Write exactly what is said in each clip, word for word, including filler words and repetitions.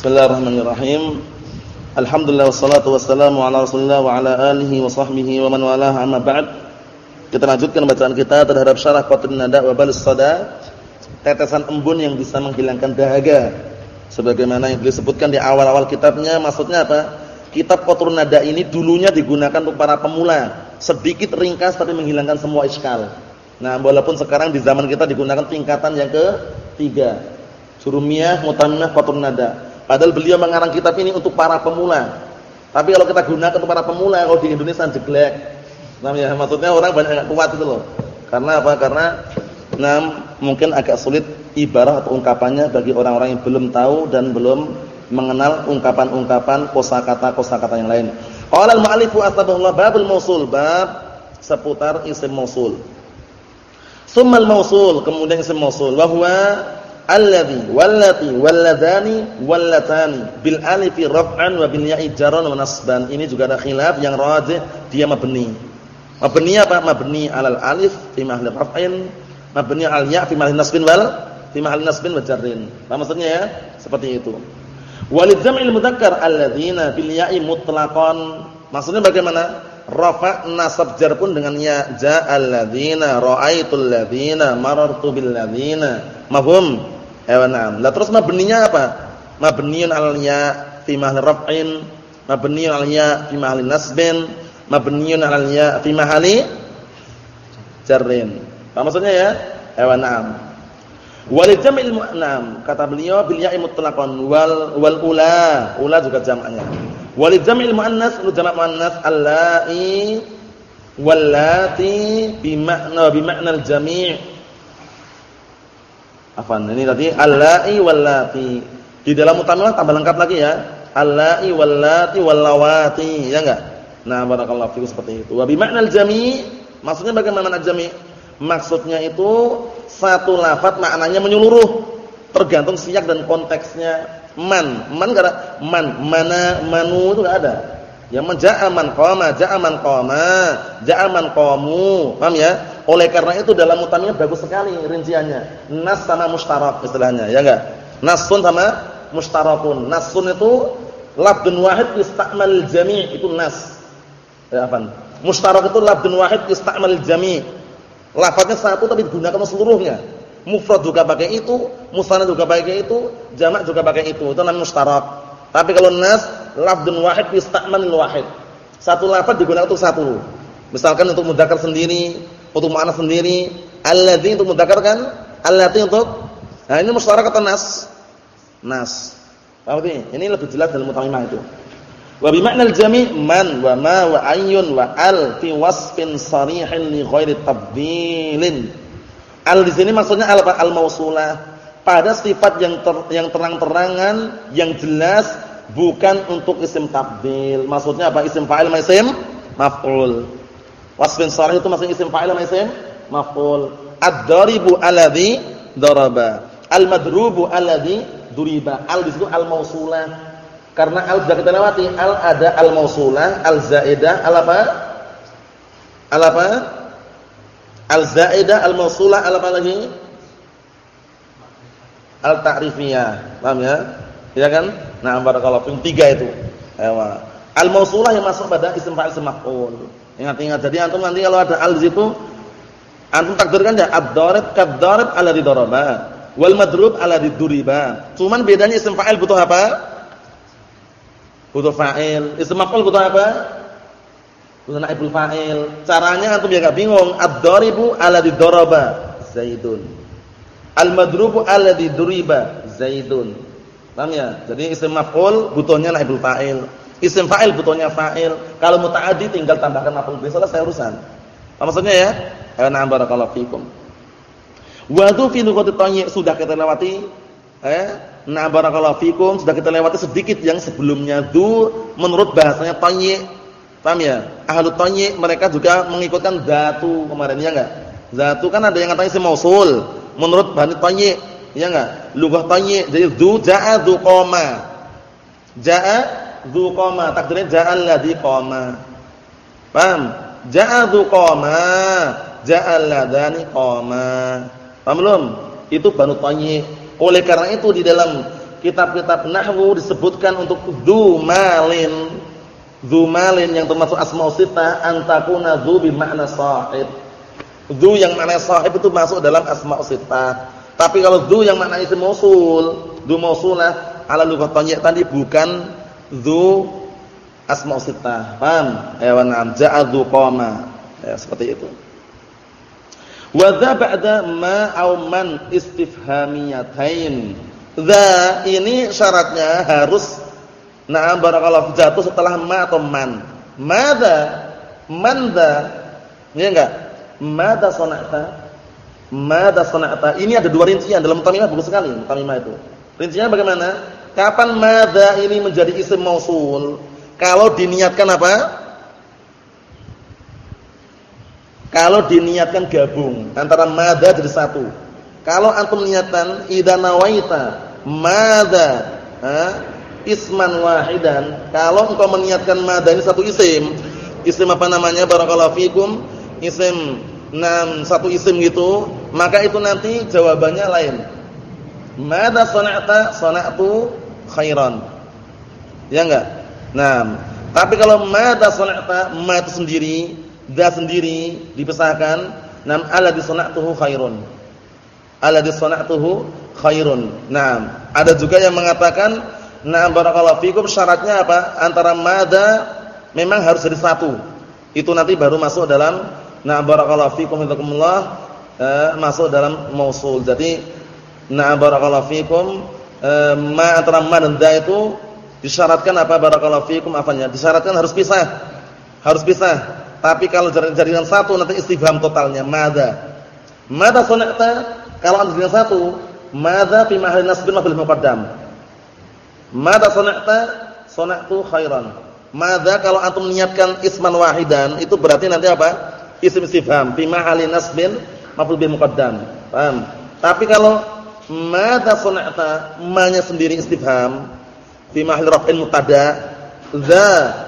Bismillahirrahmanirrahim. Alhamdulillah wassalatu wassalamu ala Rasulillah wa ala alihi wa sahbihi wa man walah, amma ba'd. Kita lanjutkan bacaan kita terhadap syarah Qatrun Nada wa Balus Sada, tetesan embun yang bisa menghilangkan dahaga. Sebagaimana yang disebutkan di awal-awal kitabnya, maksudnya apa? Kitab Qatrun Nada ini dulunya digunakan untuk para pemula, sedikit ringkas tapi menghilangkan semua iskal. Nah, walaupun sekarang di zaman kita digunakan tingkatan yang ketiga, Jurumiyah, Mutammimah, Qatrun Nada. Padahal beliau mengarang kitab ini untuk para pemula. Tapi kalau kita gunakan untuk para pemula, kalau di Indonesia jelek. Namanya maksudnya orang banyak enggak kuat itu loh. Karena apa? Karena nah, mungkin agak sulit ibarah atau ungkapannya bagi orang-orang yang belum tahu dan belum mengenal ungkapan-ungkapan kosakata-kosakata yang lain. Qala al-mu'allifu atabahullah babul mausul, bab seputar isim mausul. Summal mausul, kemudian isim mausul wa huwa alladzi wallati walladani wallatani bil alifi raf'an wa bil ya'i jarran wa nasban. Ini juga ada khilaf, yang rajih dia mabni. Mabni apa? Mabni alal alif fi mahalli raf'in, mabni al ya' fi mahalli nasbin wal fi mahalli nasbin wa jarrin. Apa maksudnya ya? Seperti itu. Walid jam'il mudzakkar alladzina bil ya'i mutlaqan. Maksudnya bagaimana? Rafa' nasab jar pun dengan ya. Ja'al ladzina, ra'aitul ladzina, marartu bil ladzina. Mafhum? Eh, na'am. Lah terus mabninya apa? Mabniun 'alal ya fi mahalli raf'in, mabniun 'alal ya fi mahalli nasbin, mabniun 'alal ya fi mahalli jarrin. Apa maksudnya ya? Eh, na'am. Wal jam'il mu'annam, kata beliau bil ya'i mutlaqan wal wal ula, ula juga jamaknya. Wal jam'il muannas, lu jamak muannas allai wallati bi makna bi makna al jami'. Afan, ini tadi allai wallati. Di dalam mutammimah tambah lengkap lagi ya. Allai wallati wallawati, ya enggak? Nah, barakallahu fikum seperti itu. Wa bi makna al jami', maksudnya bagaimana al jami'? Maksudnya itu satu lafaz maknanya menyeluruh, tergantung siyak dan konteksnya. Man, man gara man, mana, manu itu enggak ada. Yang menja'a man qama, ja'a man qama, ja'a man qamu. Paham ya? Oleh karena itu dalam mutammimah bagus sekali rinciannya. Nas sama mustarak istilahnya, ya enggak? Nasun sama mustarakun. Nasun itu lafdun wahid yusta'mal jami', itu nas. Ya, afan. Mustarak itu lafdun wahid yusta'mal jami'. Lafaznya satu tapi digunakan seluruhnya. Mufrad juga pakai itu, musanad juga pakai itu, jamak juga pakai itu. Itu namanya mustarak. Tapi kalau nas, lafdun wahid yusta'malul wahid. Satu lafaz digunakan untuk satu. Misalkan untuk mudzakkar sendiri, untuk muannas sendiri, alladzi untuk mudzakkar kan, allati untuk. Nah, ini mustarak atau nas? Nas. Paham ini? Ini lebih jelas dalam mutammimah itu. Wa bi ma'nal jami' man wa ma wa ayyun wa al fi wasfin sarihin li ghairi tabdilin. Al di sini maksudnya al apa? Al-mausulah. Pada sifat yang ter, yang terang-terangan, yang jelas, bukan untuk isim tabdil. Maksudnya apa? Isim fa'il sama isim maf'ul. Wasfin sharih itu maksudnya isim fa'il sama isim maf'ul. Ad-daribu alladhi daraba. Al-madrubu alladhi duriba. Al di situ al-mausulah. Karena al sudah kita lewati. Al ada al-mausulah, al-zaidah, al apa? Al apa? Al-zaidah, al-mausulah, al apa lagi? Al-ta'rifiyah. Paham ya? Ya kan? Nah, barakallahu fiikum, tiga itu. Ewa. Al-mausulah yang masuk pada isim fa'il isim maf'ul. Ingat-ingat. Jadi antum nanti kalau ada al di situ, antum takdirkan ya ad-darib kad-darib alladzi daraba, wal madrub alladzi duriba. Cuman bedanya isim fa'il butuh apa? Butuh fa'il. Isim maf'ul butuh apa? Butuh naibul fa'il. Caranya antum ya enggak bingung. Ad-daribu alladzi daraba Zaidun. Al-madrubu alladzi duriba Zaidun. Paham ya? Jadi isim maf'ul butuhnya naibul fa'il. Isim fa'il butuhnya fa'il. Kalau muta'addi tinggal tambahkan maf'ul bih, selesai urusan. Apa maksudnya ya? Ana barakallahu fikum. Wa tu fi nuqatit tanya sudah kita lewati. Eh? Na barakallahu fikum, sudah kita lewati sedikit yang sebelumnya. Du menurut bahasanya tanya. Paham ya? Ahlu tanya mereka juga mengikutkan dzatu kemarin, ya enggak? Dzatu kan ada yang katanya isim mausul. Menurut bahasa tanya, ya enggak? Lughah tanya. Jadi du ja'a du qama. Ja'a du qama, takdirnya ja'al ladzi qama. Paham? Ja'a du qama, ja'al ladzani qama. Paham belum? Itu banu tanya. Oleh karena itu di dalam kitab-kitab nahwu disebutkan untuk dzu malin. Dzu malin yang termasuk asmaul sittah antakuna dzu bi makna sahib. Dzu yang makna sahib itu masuk dalam asmaul sittah. Tapi kalau dzu yang makna isim mausul, dzu mausulah ala lughat tadi bukan dzu asmaul sittah. Paham? Ya wa na'am ja'a dzu qama. Ya seperti itu. Wa dza ba'da ma aw man istifhamiyatain. Dza ini syaratnya harus na'am barakallahu jatuh setelah ma atau man. Madza? Man dza? Ya enggak? Madza sana'ta? Madza sana'ta? Ini ada dua rincian dalam tamimah bagus sekali tamimah itu. Rinciannya bagaimana? Kapan madza ini menjadi isim mausul? Kalau diniatkan apa? Kalau diniatkan gabung antara madza jadi satu. Kalau antum niatan idza nawaita madza, isman wahidan, kalau engkau meniatkan madza ini satu isim, isim apa namanya barakallahu fikum, isim enam satu isim gitu, maka itu nanti jawabannya lain. Madza sana'ta? Sana'tu khairan. Ya enggak? Nah, tapi kalau madza sana'ta, ma itu sendiri, dza sendiri dipisahkan, nam alladzi sana'tuhu khairun. Alladzi sana'tuhu khairun. Nah, ada juga yang mengatakan nah barakallahu fikum syaratnya apa? Antara madza memang harus jadi satu. Itu nanti baru masuk dalam nah barakallahu fikum hidakumullah eh, masuk dalam mausul. Jadi nah barakallahu fikum eh, ma antara ma dan dza itu disyaratkan apa barakallahu fikum apanya? Disyaratkan harus pisah. Harus pisah. Tapi kalau jadikan satu nanti istifham totalnya madza. Madza sana'ta? Kalau jadikan satu, madza fi mahalli nasbin maf'ul muqaddam. Madza sana'ta? Sana'tu khairan. Madza kalau antum niatkan isman wahidan itu berarti nanti apa? Isim istifham fi mahalli nasbin maf'ul muqaddam. Paham? Tapi kalau madza sana'ta, ma-nya sendiri istifham fi mahalli raf'in mubtada, dza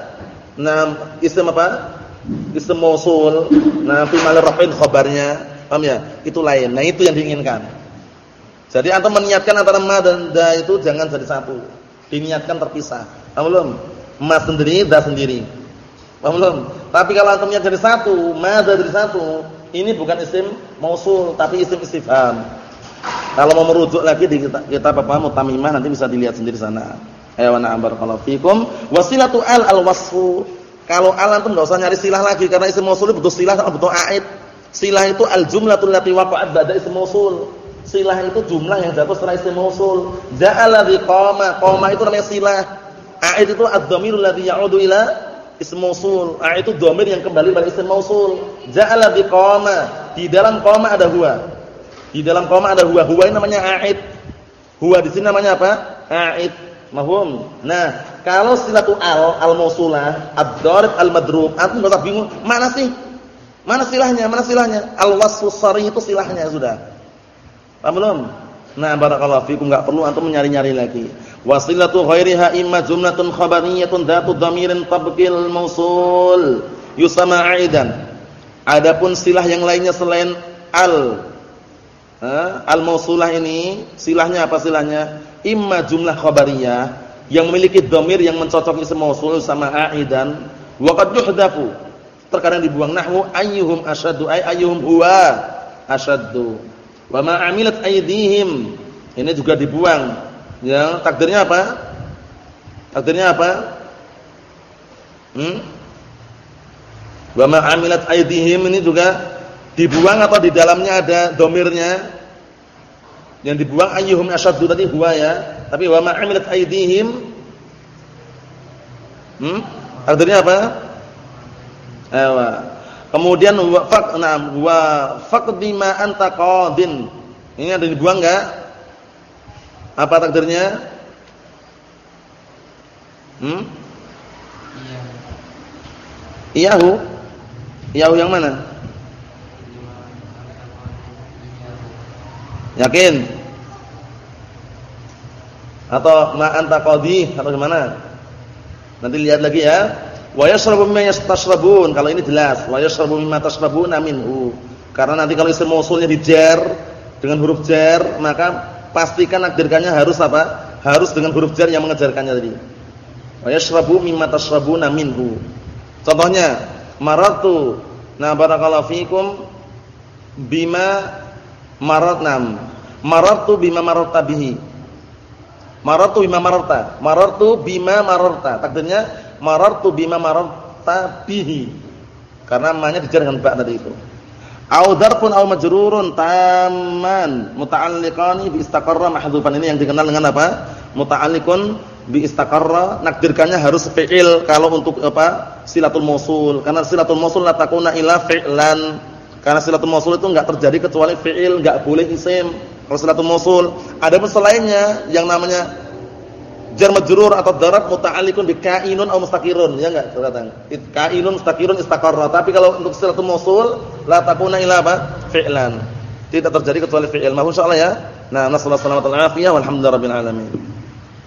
nam isim apa? Isim mausul, nah fi mahalli raf'in khabarnya, paham ya? Itu lain. Nah, itu yang diinginkan. Jadi antum meniatkan antara ma dan dza itu jangan jadi satu. Diniatkan terpisah. Paham belum? Ma sendiri, dza sendiri. Paham belum? Tapi kalau antum niat jadi satu, ma dza jadi satu, ini bukan isim mausul tapi isim istifham. Kalau mau merujuk lagi di kitab, kitab apa Mutamimah nanti bisa dilihat sendiri sana. Ayo na'am barakallahu fikum. Wasilatu al al-wasfu. Kalau al antum enggak usah nyari silah lagi karena isim mausul itu butuh silah sama butuh aid. Silah itu al-jumlatul lati waqa'at ba'da isim mausul. Silah itu jumlah yang jatuh setelah isim mausul. Ja'ala bi qama, qama itu namanya silah. Aid itu ad-dhamirul ladzi ya'udu ila ism mausul. Aid itu dhamir yang kembali pada isim mausul. Ja'ala bi qama, di dalam qama ada huwa. Di dalam qama ada huwa. Huwa ini namanya aid. Huwa di sini namanya apa? Aid. Mahum. Nah, kalau silatu al al-mausulah, ad-dharib al-madrub, antum enggak usah bingung, mana sih? Mana silahnya? Mana silahnya? Al-wasfu sharih itu silahnya sudah. Paham belum? Nah, barakallahu fikum, enggak perlu antum nyari-nyari lagi. Wasilatu ghairiha imma jumlatun khabariyatun dzatu dhamirin tabqil mausul yusama aidan. Adapun silah yang lainnya selain al al-mausulah ini, silahnya apa silahnya? Imma jumlah khabariyah yang memiliki dhamir yang mencocok isim mausul sama aidan, wa qad yuhdafu. Terkadang dibuang nahwu ayyuhum asyaddu ay ayyuhum huwa asyaddu. Wa ma amilat aydihim. Ini juga dibuang. Ya, takdirnya apa? Takdirnya apa? Hmm? Wa ma amilat aydihim ini juga dibuang atau di dalamnya ada dhamirnya? Yang dibuang ayyuhum asyaddu tadi huwa ya, tapi wa ma amilat aydihim hmm? Takdirnya apa? Ewa. Kemudian wa faq na'am wa faqdi ma anta qadin. Ini ada dibuang enggak? Apa takdirnya? Hmm? Iya. Iyahu. Iyahu yang mana? Yakin? Atau ma anta qadhi atau gimana? Nanti lihat lagi ya. Wa yashrabu mimma yastashrabun. Kalau ini jelas, wa yashrabu mimma tashrabuna minhu. Karena nanti kalau isim mausulnya di jar dengan huruf jar, maka pastikan takdirkannya harus apa? Harus dengan huruf jar yang mengejarkannya tadi. Wa yashrabu mimma tashrabuna minhu. Contohnya, marartu. Nah, barakallahu fikum bima maratnam. Marartu bima mararta bihi. Marartu bima mararta. Marartu bima mararta. Takdirnya marartu bima mararta bihi. Karena ma-nya dijar dengan ba tadi itu. Au dzarfun au majrurun tamman muta'alliqani bi istaqarra mahdhufan. Ini yang dikenal dengan apa? Muta'alliqun bi istaqarra, nakdirkannya harus fi'il kalau untuk apa? Silatul mausul. Karena silatul mausul la takuna illa fi'lan. Karena silatul mausul itu enggak terjadi kecuali fi'il, enggak boleh isim. Kalau silatul mausul, adapun selainnya yang namanya jar majrur atau darab muta'alliqun bi ka'inun atau mustaqirun, ya enggak? Terkadang ka'inun mustaqirun istaqarra. Tapi kalau untuk silatul mausul la takuna illa apa? Fi'lan. Tidak terjadi kecuali fi'il. Mohon insyaallah ya. Nah, nasallahu alaihi wa sallam walhamdulillahirabbil alamin.